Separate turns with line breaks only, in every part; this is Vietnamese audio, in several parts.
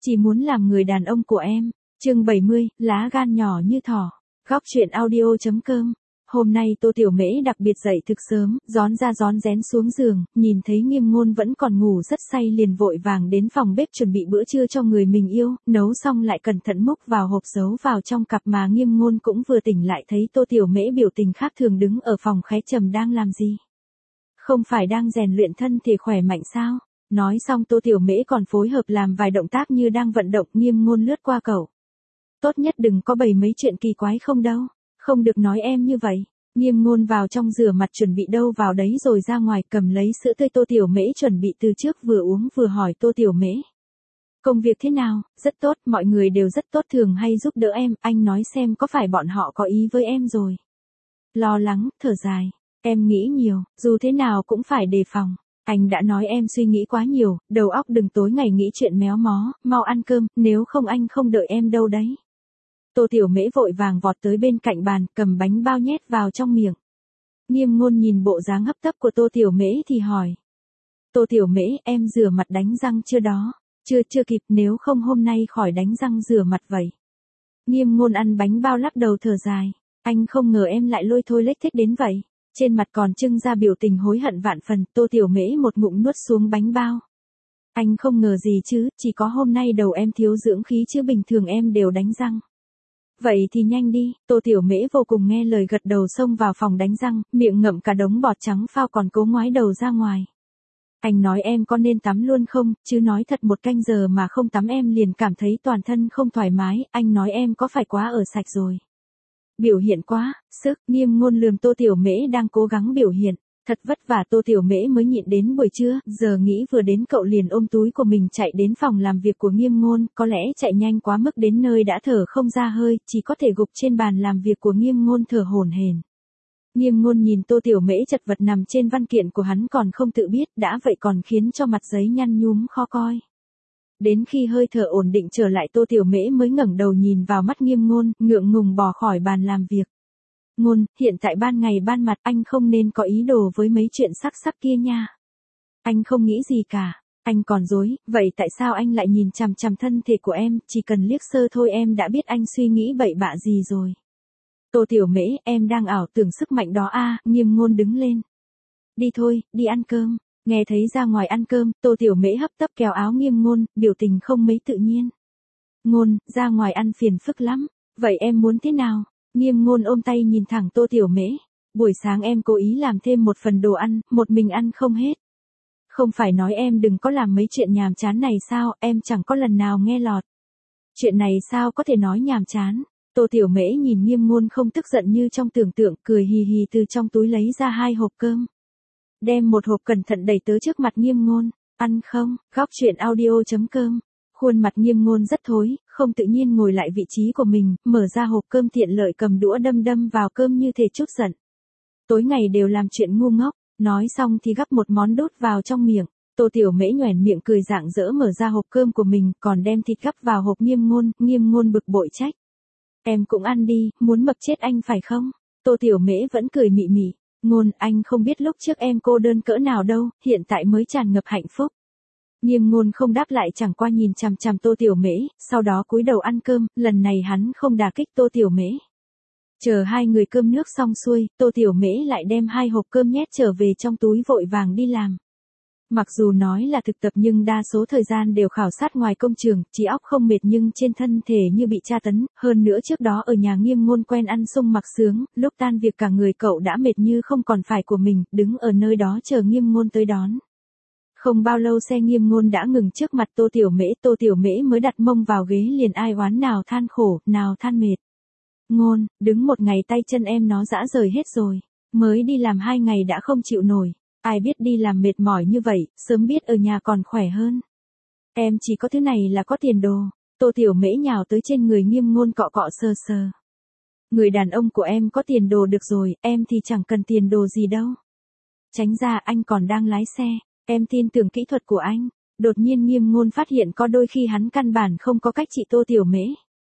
chỉ muốn làm người đàn ông của em. Chương 70, lá gan nhỏ như thỏ. Góc truyện audio.com. Hôm nay Tô Tiểu Mễ đặc biệt dậy thực sớm, rón ra rón rén xuống giường, nhìn thấy Nghiêm Ngôn vẫn còn ngủ rất say liền vội vàng đến phòng bếp chuẩn bị bữa trưa cho người mình yêu, nấu xong lại cẩn thận múc vào hộp giấu vào trong cặp, mà Nghiêm Ngôn cũng vừa tỉnh lại thấy Tô Tiểu Mễ biểu tình khác thường đứng ở phòng khé trầm đang làm gì. Không phải đang rèn luyện thân thể khỏe mạnh sao? Nói xong Tô Tiểu Mễ còn phối hợp làm vài động tác như đang vận động. Nghiêm Ngôn lướt qua cậu. Tốt nhất đừng có bày mấy chuyện kỳ quái không đâu. Không được nói em như vậy. Nghiêm Ngôn vào trong rửa mặt chuẩn bị đâu vào đấy rồi ra ngoài cầm lấy sữa tươi Tô Tiểu Mễ chuẩn bị từ trước vừa uống vừa hỏi Tô Tiểu Mễ. Công việc thế nào? Rất tốt, mọi người đều rất tốt, thường hay giúp đỡ em, anh nói xem có phải bọn họ có ý với em rồi. Lo lắng, thở dài. Em nghĩ nhiều, dù thế nào cũng phải đề phòng. Anh đã nói em suy nghĩ quá nhiều, đầu óc đừng tối ngày nghĩ chuyện méo mó, mau ăn cơm, nếu không anh không đợi em đâu đấy. Tô Tiểu Mễ vội vàng vọt tới bên cạnh bàn, cầm bánh bao nhét vào trong miệng. Nghiêm Ngôn nhìn bộ dáng hấp tấp của Tô Tiểu Mễ thì hỏi. Tô Tiểu Mễ, em rửa mặt đánh răng chưa đó? Chưa kịp, nếu không hôm nay khỏi đánh răng rửa mặt vậy. Nghiêm Ngôn ăn bánh bao lắc đầu thở dài. Anh không ngờ em lại lôi thôi lếch thếch đến vậy. Trên mặt còn trưng ra biểu tình hối hận vạn phần, Tô Tiểu Mễ một ngụm nuốt xuống bánh bao. Anh không ngờ gì chứ, chỉ có hôm nay đầu em thiếu dưỡng khí chứ bình thường em đều đánh răng. Vậy thì nhanh đi, Tô Tiểu Mễ vô cùng nghe lời gật đầu xông vào phòng đánh răng, miệng ngậm cả đống bọt trắng phao còn cố ngoái đầu ra ngoài. Anh nói em có nên tắm luôn không, chứ nói thật 1 canh giờ mà không tắm em liền cảm thấy toàn thân không thoải mái, anh nói em có phải quá ở sạch rồi. Biểu hiện quá, sức. Nghiêm Ngôn lườm Tô Tiểu Mễ đang cố gắng biểu hiện. Thật vất vả Tô Tiểu Mễ mới nhịn đến buổi trưa, giờ nghĩ vừa đến cậu liền ôm túi của mình chạy đến phòng làm việc của Nghiêm Ngôn, có lẽ chạy nhanh quá mức đến nơi đã thở không ra hơi, chỉ có thể gục trên bàn làm việc của Nghiêm Ngôn thở hổn hển. Nghiêm Ngôn nhìn Tô Tiểu Mễ chật vật nằm trên văn kiện của hắn còn không tự biết, đã vậy còn khiến cho mặt giấy nhăn nhúm khó coi. Đến khi hơi thở ổn định trở lại Tô Tiểu Mễ mới ngẩng đầu nhìn vào mắt Nghiêm Ngôn, ngượng ngùng bỏ khỏi bàn làm việc. Ngôn, hiện tại ban ngày ban mặt anh không nên có ý đồ với mấy chuyện sắc kia nha. Anh không nghĩ gì cả. Anh còn dối, vậy tại sao anh lại nhìn chằm chằm thân thể của em, chỉ cần liếc sơ thôi em đã biết anh suy nghĩ bậy bạ gì rồi. Tô Tiểu Mễ, em đang ảo tưởng sức mạnh đó à, Nghiêm Ngôn đứng lên. Đi thôi, đi ăn cơm. Nghe thấy ra ngoài ăn cơm, Tô Tiểu Mễ hấp tấp kéo áo Nghiêm Ngôn, biểu tình không mấy tự nhiên. Ngôn, ra ngoài ăn phiền phức lắm. Vậy em muốn thế nào? Nghiêm Ngôn ôm tay nhìn thẳng Tô Tiểu Mễ. Buổi sáng em cố ý làm thêm 1 phần đồ ăn, một mình ăn không hết. Không phải nói em đừng có làm mấy chuyện nhàm chán này sao, em chẳng có lần nào nghe lọt. Chuyện này sao có thể nói nhàm chán? Tô Tiểu Mễ nhìn Nghiêm Ngôn không tức giận như trong tưởng tượng, cười hì hì từ trong túi lấy ra 2 hộp cơm. Đem 1 hộp cẩn thận đẩy tới trước mặt Nghiêm Ngôn. Ăn không? Góc truyện audio.com. Khuôn mặt Nghiêm Ngôn rất thối, không tự nhiên ngồi lại vị trí của mình, mở ra hộp cơm tiện lợi cầm đũa đâm vào cơm như thể trút giận. Tối ngày đều làm chuyện ngu ngốc, nói xong thì gắp một món đút vào trong miệng. Tô Tiểu Mễ nhoẻn miệng cười rạng rỡ mở ra hộp cơm của mình, còn đem thịt gắp vào hộp Nghiêm Ngôn bực bội trách. Em cũng ăn đi, muốn mập chết anh phải không? Tô Tiểu Mễ vẫn cười mị mị. Ngôn, anh không biết lúc trước em cô đơn cỡ nào đâu, hiện tại mới tràn ngập hạnh phúc. Nghiêm Ngôn không đáp lại, chẳng qua nhìn chằm chằm Tô Tiểu Mễ, sau đó cúi đầu ăn cơm, lần này hắn không đả kích Tô Tiểu Mễ. Chờ 2 người cơm nước xong xuôi, Tô Tiểu Mễ lại đem 2 hộp cơm nhét trở về trong túi vội vàng đi làm. Mặc dù nói là thực tập nhưng đa số thời gian đều khảo sát ngoài công trường, trí óc không mệt nhưng trên thân thể như bị tra tấn, hơn nữa trước đó ở nhà Nghiêm Ngôn quen ăn sung mặc sướng, lúc tan việc cả người cậu đã mệt như không còn phải của mình, đứng ở nơi đó chờ Nghiêm Ngôn tới đón. Không bao lâu xe Nghiêm Ngôn đã ngừng trước mặt Tô Tiểu Mễ mới đặt mông vào ghế liền ai oán nào than khổ, nào than mệt. Ngôn, đứng một ngày tay chân em nó rã rời hết rồi, mới đi làm 2 ngày đã không chịu nổi. Ai biết đi làm mệt mỏi như vậy, sớm biết ở nhà còn khỏe hơn. Em chỉ có thứ này là có tiền đồ. Tô Tiểu Mễ nhào tới trên người Nghiêm Ngôn cọ cọ sờ sờ. Người đàn ông của em có tiền đồ được rồi, em thì chẳng cần tiền đồ gì đâu. Tránh ra, anh còn đang lái xe, em tin tưởng kỹ thuật của anh. Đột nhiên Nghiêm Ngôn phát hiện có đôi khi hắn căn bản không có cách trị Tô Tiểu Mễ.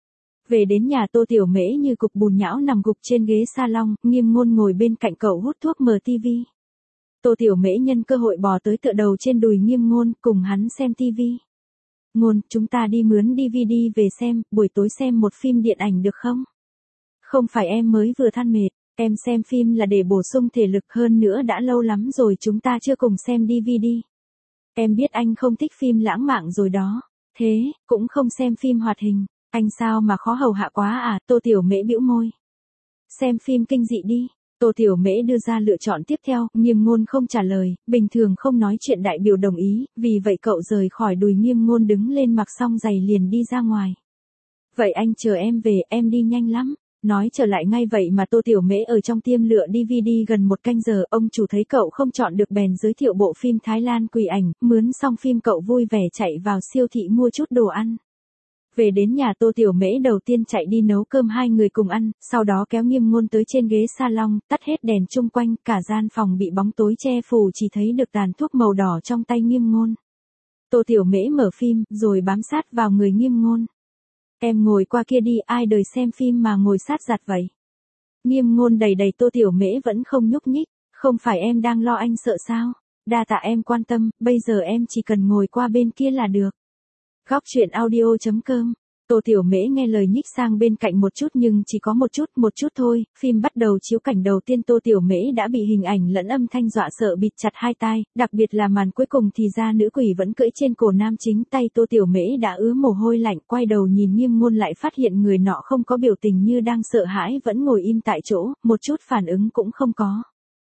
Về đến nhà Tô Tiểu Mễ như cục bùn nhão nằm gục trên ghế salon, Nghiêm Ngôn ngồi bên cạnh cậu hút thuốc mở tivi. Tô Tiểu Mễ nhân cơ hội bò tới tựa đầu trên đùi Nghiêm Ngôn, cùng hắn xem tivi. Ngôn, chúng ta đi mướn DVD về xem, buổi tối xem một phim điện ảnh được không? Không phải em mới vừa than mệt, em xem phim là để bổ sung thể lực, hơn nữa đã lâu lắm rồi chúng ta chưa cùng xem DVD. Em biết anh không thích phim lãng mạn rồi đó, thế, cũng không xem phim hoạt hình, anh sao mà khó hầu hạ quá à, Tô Tiểu Mễ bĩu môi. Xem phim kinh dị đi. Tô Tiểu Mễ đưa ra lựa chọn tiếp theo, Nghiêm Ngôn không trả lời, bình thường không nói chuyện đại biểu đồng ý, vì vậy cậu rời khỏi đùi Nghiêm Ngôn đứng lên mặc xong giày liền đi ra ngoài. Vậy anh chờ em về, em đi nhanh lắm. Nói trở lại ngay vậy mà Tô Tiểu Mễ ở trong tiệm lựa DVD gần 1 canh giờ, ông chủ thấy cậu không chọn được bèn giới thiệu bộ phim Thái Lan Quỷ Ảnh, mướn xong phim cậu vui vẻ chạy vào siêu thị mua chút đồ ăn. Về đến nhà Tô Tiểu Mễ đầu tiên chạy đi nấu cơm hai người cùng ăn, sau đó kéo Nghiêm Ngôn tới trên ghế salon, tắt hết đèn chung quanh, cả gian phòng bị bóng tối che phủ chỉ thấy được tàn thuốc màu đỏ trong tay Nghiêm Ngôn. Tô Tiểu Mễ mở phim, rồi bám sát vào người Nghiêm Ngôn. Em ngồi qua kia đi, ai đời xem phim mà ngồi sát giặt vậy? Nghiêm Ngôn đẩy đẩy Tô Tiểu Mễ vẫn không nhúc nhích, không phải em đang lo anh sợ sao? Đa tạ em quan tâm, bây giờ em chỉ cần ngồi qua bên kia là được. Góc truyện audio.com. Tô Tiểu Mễ nghe lời nhích sang bên cạnh một chút nhưng chỉ có một chút thôi, phim bắt đầu chiếu cảnh đầu tiên Tô Tiểu Mễ đã bị hình ảnh lẫn âm thanh dọa sợ bịt chặt hai tai, đặc biệt là màn cuối cùng thì ra nữ quỷ vẫn cưỡi trên cổ nam chính, tay Tô Tiểu Mễ đã ứa mồ hôi lạnh, quay đầu nhìn Nghiêm Ngôn lại phát hiện người nọ không có biểu tình như đang sợ hãi, vẫn ngồi im tại chỗ, một chút phản ứng cũng không có.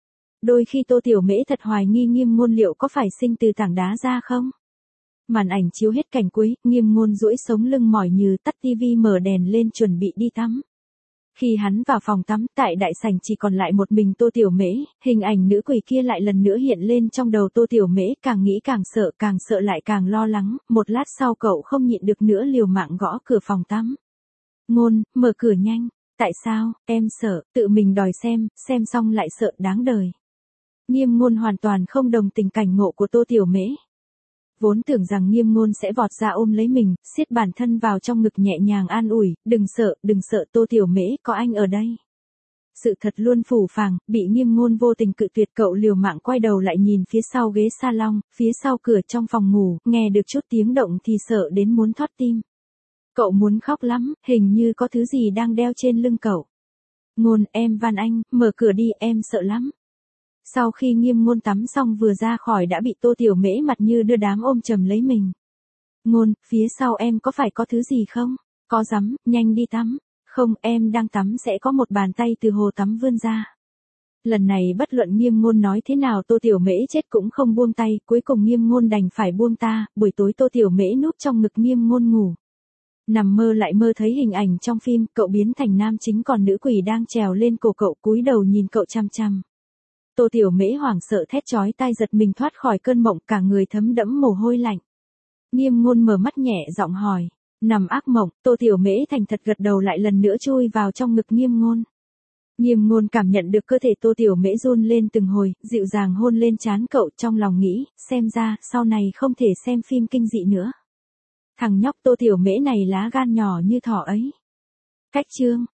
Đôi khi Tô Tiểu Mễ thật hoài nghi Nghiêm Ngôn liệu có phải sinh từ tảng đá ra không? Màn ảnh chiếu hết cảnh cuối, Nghiêm Ngôn duỗi sống lưng mỏi nhừ tắt tivi mở đèn lên chuẩn bị đi tắm. Khi hắn vào phòng tắm, tại đại sảnh chỉ còn lại một mình Tô Tiểu Mễ, hình ảnh nữ quỷ kia lại lần nữa hiện lên trong đầu Tô Tiểu Mễ, càng nghĩ càng sợ lại càng lo lắng, một lát sau cậu không nhịn được nữa liều mạng gõ cửa phòng tắm. Ngôn, mở cửa nhanh, tại sao, em sợ, tự mình đòi xem xong lại sợ đáng đời. Nghiêm Ngôn hoàn toàn không đồng tình cảnh ngộ của Tô Tiểu Mễ. Vốn tưởng rằng Nghiêm Ngôn sẽ vọt ra ôm lấy mình, siết bản thân vào trong ngực nhẹ nhàng an ủi, đừng sợ Tô Tiểu Mễ, có anh ở đây. Sự thật luôn phũ phàng, bị Nghiêm Ngôn vô tình cự tuyệt, cậu liều mạng quay đầu lại nhìn phía sau ghế salon, phía sau cửa trong phòng ngủ, nghe được chút tiếng động thì sợ đến muốn thoát tim. Cậu muốn khóc lắm, hình như có thứ gì đang đeo trên lưng cậu. Ngôn, em van anh, mở cửa đi, em sợ lắm. Sau khi Nghiêm Ngôn tắm xong vừa ra khỏi đã bị Tô Tiểu Mễ mặt như đưa đám ôm chầm lấy mình. Ngôn, phía sau em có phải có thứ gì không? Có rắm, nhanh đi tắm. Không, em đang tắm sẽ có một bàn tay từ hồ tắm vươn ra. Lần này bất luận Nghiêm Ngôn nói thế nào Tô Tiểu Mễ chết cũng không buông tay, cuối cùng Nghiêm Ngôn đành phải buông ta, buổi tối Tô Tiểu Mễ núp trong ngực Nghiêm Ngôn ngủ. Nằm mơ lại mơ thấy hình ảnh trong phim, cậu biến thành nam chính còn nữ quỷ đang trèo lên cổ cậu cúi đầu nhìn cậu chăm chăm. Tô Tiểu Mễ hoảng sợ thét chói tai giật mình thoát khỏi cơn mộng, cả người thấm đẫm mồ hôi lạnh. Nghiêm Ngôn mở mắt nhẹ giọng hỏi, nằm ác mộng, Tô Tiểu Mễ thành thật gật đầu lại lần nữa chui vào trong ngực Nghiêm Ngôn. Nghiêm Ngôn cảm nhận được cơ thể Tô Tiểu Mễ run lên từng hồi, dịu dàng hôn lên trán cậu, trong lòng nghĩ, xem ra, sau này không thể xem phim kinh dị nữa. Thằng nhóc Tô Tiểu Mễ này lá gan nhỏ như thỏ ấy. Cách chương.